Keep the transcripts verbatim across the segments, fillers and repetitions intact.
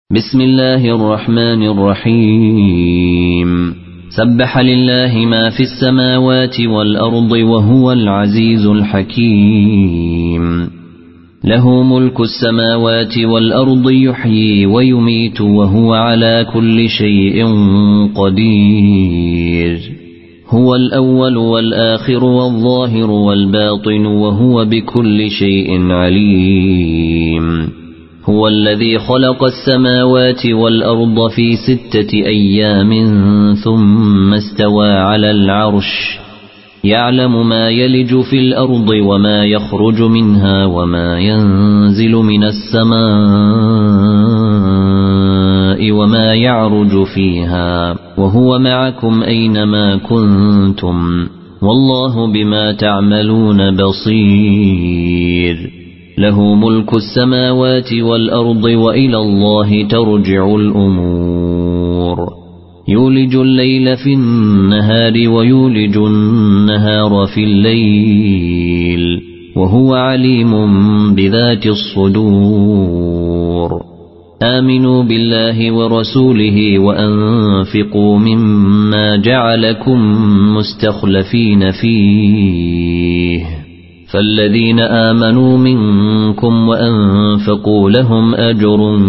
بسم الله الرحمن الرحيم سبح لله ما في السماوات والأرض وهو العزيز الحكيم له ملك السماوات والأرض يحيي ويميت وهو على كل شيء قدير هو الأول والآخر والظاهر والباطن وهو بكل شيء عليم هو الذي خلق السماوات والأرض في ستة أيام ثم استوى على العرش يعلم ما يلج في الأرض وما يخرج منها وما ينزل من السماء وما يعرج فيها وهو معكم أينما كنتم والله بما تعملون بصير له ملك السماوات والأرض وإلى الله ترجع الأمور يولج الليل في النهار ويولج النهار في الليل وهو عليم بذات الصدور آمنوا بالله ورسوله وأنفقوا مما جعلكم مستخلفين فيه فالذين آمنوا منكم وأنفقوا لهم أجر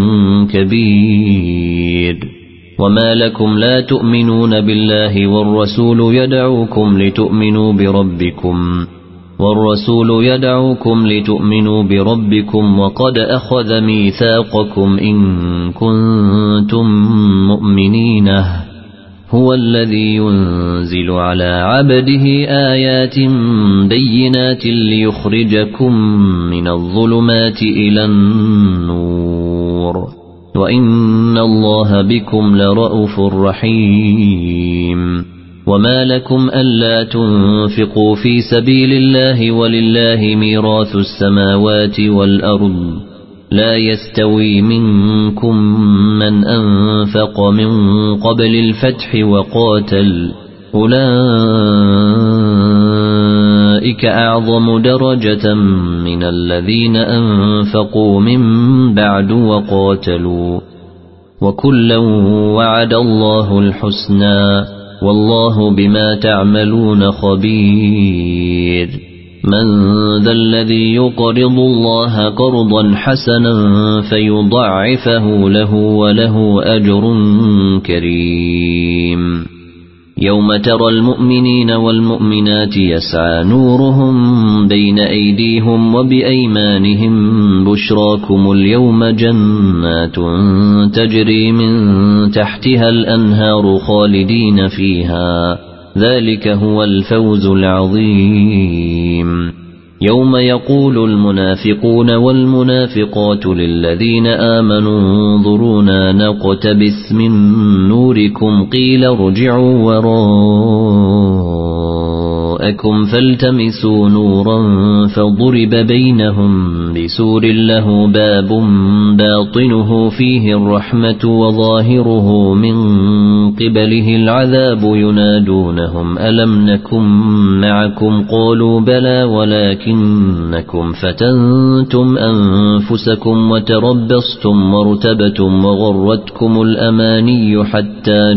كبير وما لكم لا تؤمنون بالله والرسول يدعوكم لتؤمنوا بربكم والرسول يدعوكم لتؤمنوا بربكم وقد أخذ ميثاقكم إن كنتم مؤمنين هو الذي ينزل على عبده آيات بينات ليخرجكم من الظلمات إلى النور وإن الله بكم لرءوف رحيم وما لكم ألا تنفقوا في سبيل الله ولله ميراث السماوات والأرض لا يستوي منكم من أنفق من قبل الفتح وقاتل أولئك أعظم درجة من الذين أنفقوا من بعد وقاتلوا وكلا وعد الله الحسنى والله بما تعملون خبير من ذا الذي يقرض الله قرضا حسنا فيضاعفه له وله أجر كريم يوم ترى المؤمنين والمؤمنات يسعى نورهم بين أيديهم وبأيمانهم بشراكم اليوم جنات تجري من تحتها الأنهار خالدين فيها ذلك هو الفوز العظيم يوم يقول المنافقون والمنافقات للذين آمنوا انظرونا نقتبس من نوركم قيل ارجعوا وراءكم فالتمسوا نورا فضرب بينهم بسور له باب باطنه فيه الرحمة وظاهره من قبله العذاب ينادونهم ألم نكن معكم قالوا بلى ولكنكم فتنتم أنفسكم وتربصتم وارتبتم وغرتكم الأماني حتى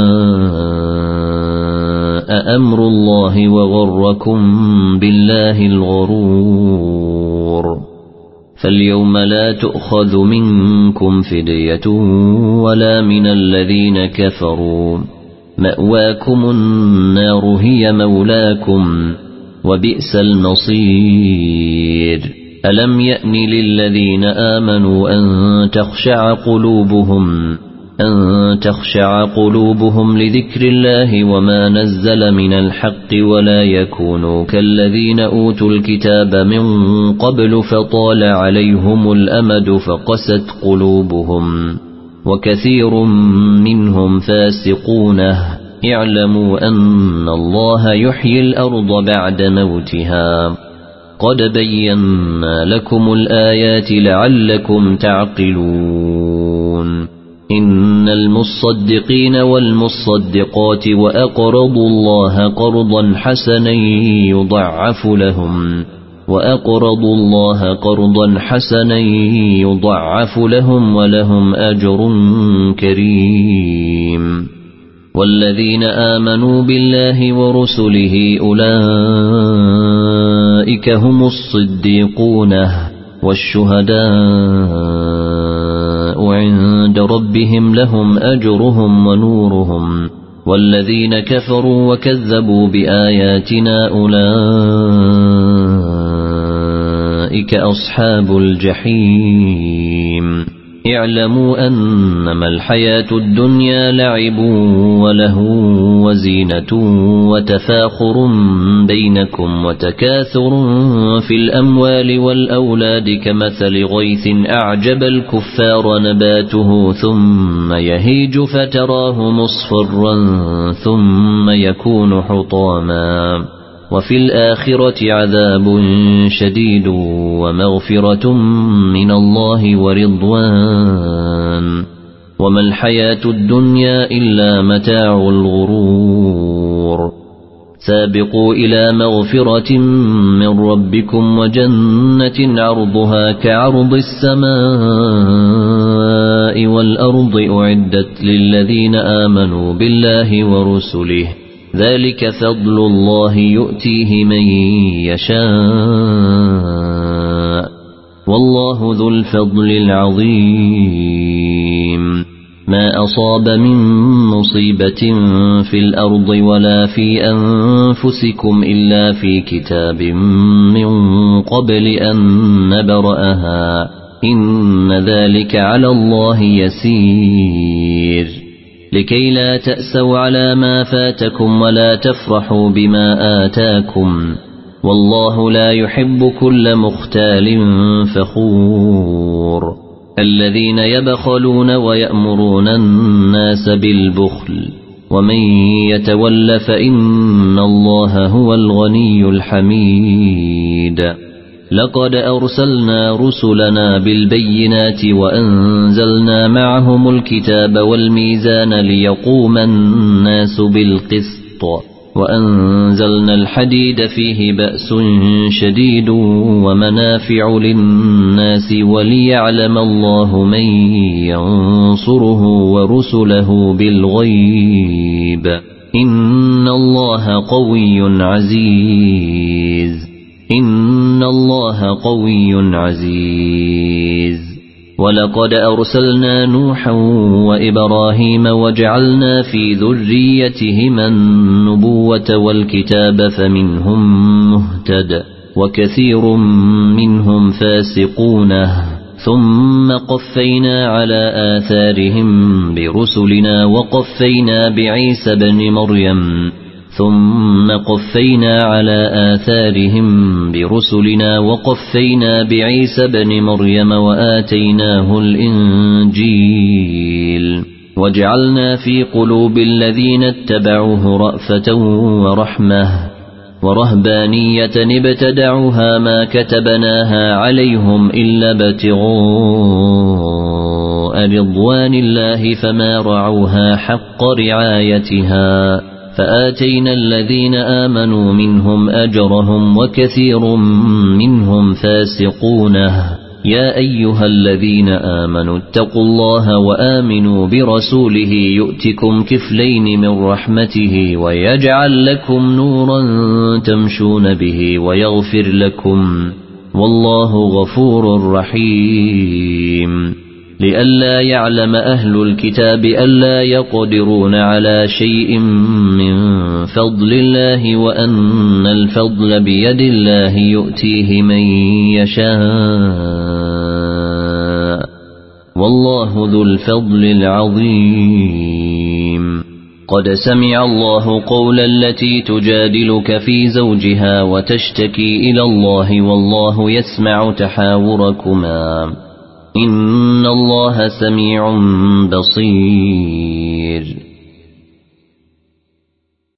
جاء أمر الله وغركم بالله الغرور فاليوم لا تؤخذ منكم فدية ولا من الذين كفروا مأواكم النار هي مولاكم وبئس المصير ألم يأن للذين آمنوا أن تخشع قلوبهم أن تخشع قلوبهم لذكر الله وما نزل من الحق ولا يكونوا كالذين أوتوا الكتاب من قبل فطال عليهم الأمد فقست قلوبهم وكثير منهم فاسقونه اعلموا أن الله يحيي الأرض بعد موتها قد بينا لكم الآيات لعلكم تعقلون إن المصدقين والمصدقات وأقرضوا الله قرضا حسنا يضعف لهم وأقرضوا الله قرضا حسنا يضعف لهم ولهم أجر كريم. والذين آمنوا بالله ورسله أولئك هم الصديقون والشهداء عند ربهم لهم أجرهم ونورهم. والذين كفروا وكذبوا بآياتنا أولئك أصحاب الجحيم. اعلموا أنما الحياة الدنيا لعب ولهو وزينة وتفاخر بينكم وتكاثر في الأموال والأولاد كمثل غيث أعجب الكفار نباته ثم يهيج فتراه مصفرا ثم يكون حطاما وفي الآخرة عذاب شديد ومغفرة من الله ورضوان وما الحياة الدنيا إلا متاع الغرور. سابقوا إلى مغفرة من ربكم وجنة عرضها كعرض السماء والأرض أعدت للذين آمنوا بالله ورسله ذلك فضل الله يؤتيه من يشاء والله ذو الفضل العظيم. ما أصاب من مصيبة في الأرض ولا في أنفسكم إلا في كتاب من قبل أن نبرأها إن ذلك على الله يسير. لكي لا تأسوا على ما فاتكم ولا تفرحوا بما آتاكم والله لا يحب كل مختال فخور. الذين يبخلون ويأمرون الناس بالبخل ومن يتول فإن الله هو الغني الحميد. لقد أرسلنا رسلنا بالبينات وأنزلنا معهم الكتاب والميزان ليقوم الناس بالقسط وأنزلنا الحديد فيه بأس شديد ومنافع للناس وليعلم الله من ينصره ورسله بالغيب إن الله قوي عزيز. إن الله قوي عزيز. ولقد أرسلنا نوحا وإبراهيم وجعلنا في ذريتهما النبوة والكتاب فمنهم مهتد وكثير منهم فاسقون ثم قفينا على آثارهم برسلنا وقفينا بعيسى بن مريم ثم قفينا على آثارهم برسلنا وقفينا بعيسى بن مريم وآتيناه الإنجيل وجعلنا في قلوب الذين اتبعوه رأفة ورحمة ورهبانية ابتدعوها ما كتبناها عليهم إلا ابتغاء رضوان الله فما رعوها حق رعايتها فآتينا الذين آمنوا منهم أجرهم وكثير منهم فاسقون. يا أيها الذين آمنوا اتقوا الله وآمنوا برسوله يؤتكم كفلين من رحمته ويجعل لكم نورا تمشون به ويغفر لكم والله غفور رحيم. لئلا يعلم أهل الكتاب ألا يقدرون على شيء من فضل الله وأن الفضل بيد الله يؤتيه من يشاء والله ذو الفضل العظيم. قد سمع الله قول التي تجادلك في زوجها وتشتكي إلى الله والله يسمع تحاوركما إن الله سميع بصير.